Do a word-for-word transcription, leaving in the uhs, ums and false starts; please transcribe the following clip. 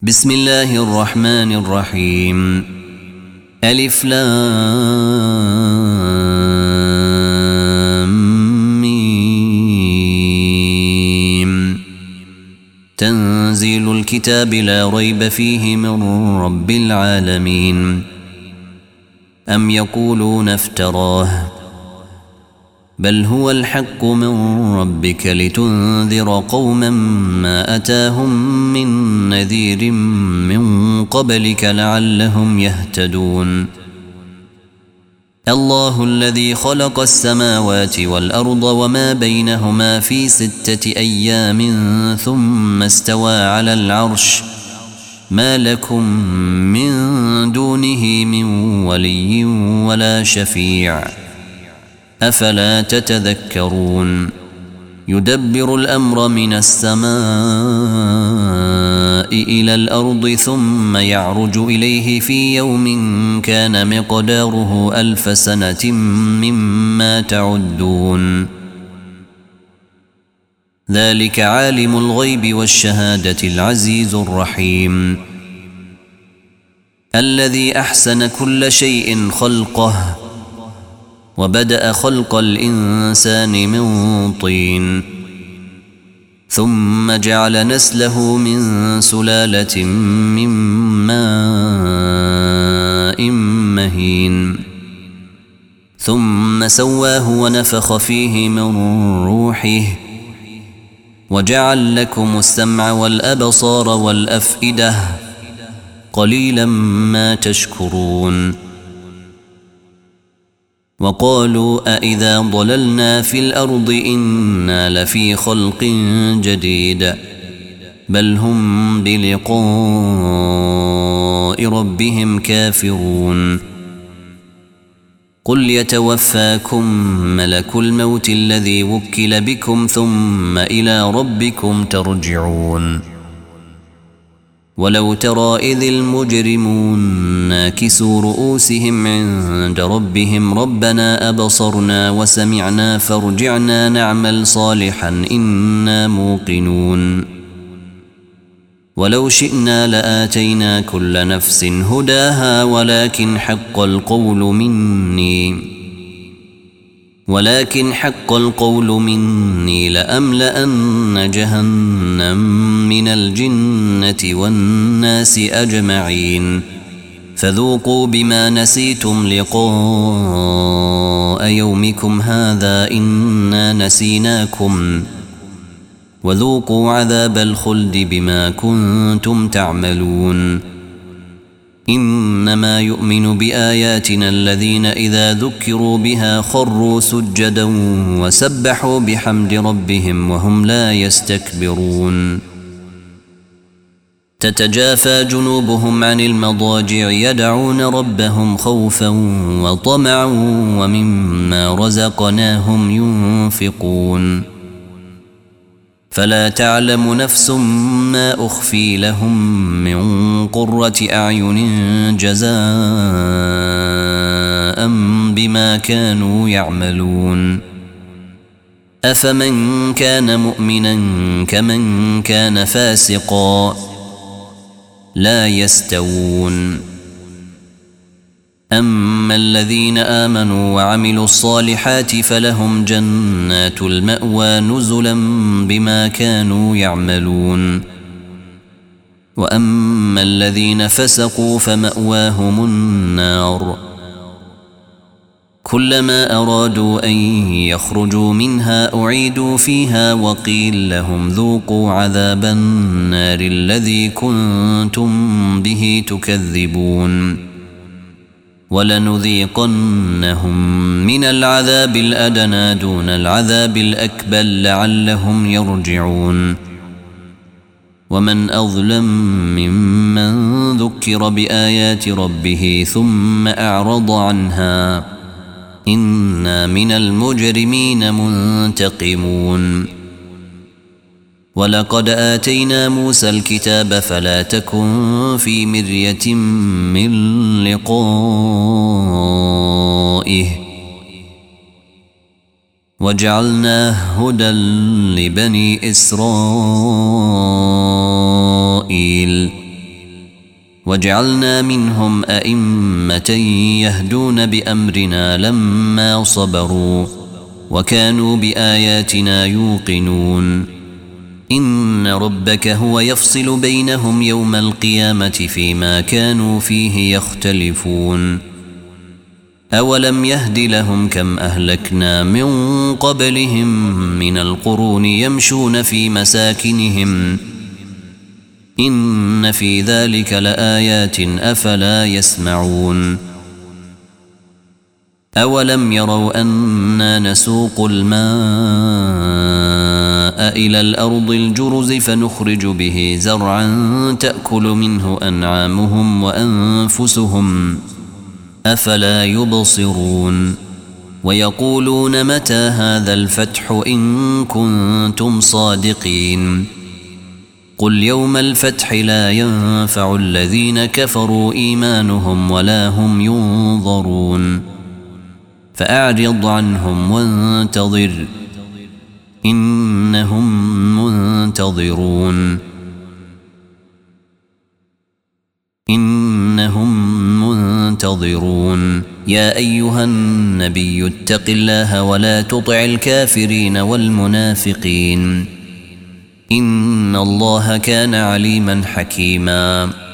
بسم الله الرحمن الرحيم. ألف لام ميم. تنزيل الكتاب لا ريب فيه من رب العالمين. أم يقولون افتراه بل هو الحق من ربك لتنذر قوما ما أتاهم من نذير من قبلك لعلهم يهتدون. الله الذي خلق السماوات والأرض وما بينهما في ستة أيام ثم استوى على العرش ما لكم من دونه من ولي ولا شفيع أفلا تتذكرون. يدبر الأمر من السماء إلى الأرض ثم يعرج إليه في يوم كان مقداره ألف سنة مما تعدون. ذلك عالم الغيب والشهادة العزيز الرحيم. الذي أحسن كل شيء خلقه وبدأ خلق الإنسان من طين ثم جعل نسله من سلالة من ماء مهين ثم سواه ونفخ فيه من روحه وجعل لكم السمع والأبصار والأفئدة قليلا ما تشكرون. وقالوا أئذا ضللنا في الأرض إنا لفي خلق جديد بل هم بلقاء ربهم كافرون. قل يتوفاكم ملك الموت الذي وكل بكم ثم إلى ربكم ترجعون. ولو ترى إذ المجرمون ناكسوا رؤوسهم عند ربهم ربنا أبصرنا وسمعنا فارجعنا نعمل صالحا إنا موقنون. ولو شئنا لآتينا كل نفس هداها ولكن حق القول مني ولكن حق القول مني لأملأن جهنم من الجنة والناس أجمعين. فذوقوا بما نسيتم لقاء يومكم هذا إنا نسيناكم وذوقوا عذاب الخلد بما كنتم تعملون. إنما يؤمن بآياتنا الذين إذا ذكروا بها خروا سجدا وسبحوا بحمد ربهم وهم لا يستكبرون. تتجافى جنوبهم عن المضاجع يدعون ربهم خوفا وطمعا ومما رزقناهم ينفقون. فلا تعلم نفس ما أخفي لهم من قرة أعين جزاء بما كانوا يعملون. أفمن كان مؤمنا كمن كان فاسقا لا يستوون. أما الذين آمنوا وعملوا الصالحات فلهم جنات المأوى نزلا بما كانوا يعملون. وأما الذين فسقوا فمأواهم النار كلما أرادوا أن يخرجوا منها أعيدوا فيها وقيل لهم ذوقوا عذاب النار الذي كنتم به تكذبون. ولنذيقنهم من العذاب الأدنى دون العذاب الأكبر لعلهم يرجعون. ومن أظلم ممن ذكر بآيات ربه ثم أعرض عنها إنا من المجرمين منتقمون. ولقد آتينا موسى الكتاب فلا تكن في مرية من لقائه وجعلناه هدى لبني إسرائيل وجعلنا منهم أئمة يهدون بأمرنا لما صبروا وكانوا بآياتنا يوقنون إن ربك هو يفصل بينهم يوم القيامة فيما كانوا فيه يختلفون أولم يهد لهم كم أهلكنا من قبلهم من القرون يمشون في مساكنهم إن في ذلك لآيات أفلا يسمعون أولم يروا أنا نسوق الماء إلى الأرض الجرز فنخرج به زرعا تأكل منه أنعامهم وأنفسهم أفلا يبصرون ويقولون متى هذا الفتح إن كنتم صادقين قل يوم الفتح لا ينفع الذين كفروا إيمانهم ولا هم ينظرون فأعرض عنهم وانتظر إنهم منتظرون إنهم منتظرون يا أيها النبي اتق الله ولا تطع الكافرين والمنافقين إن الله كان عليما حكيما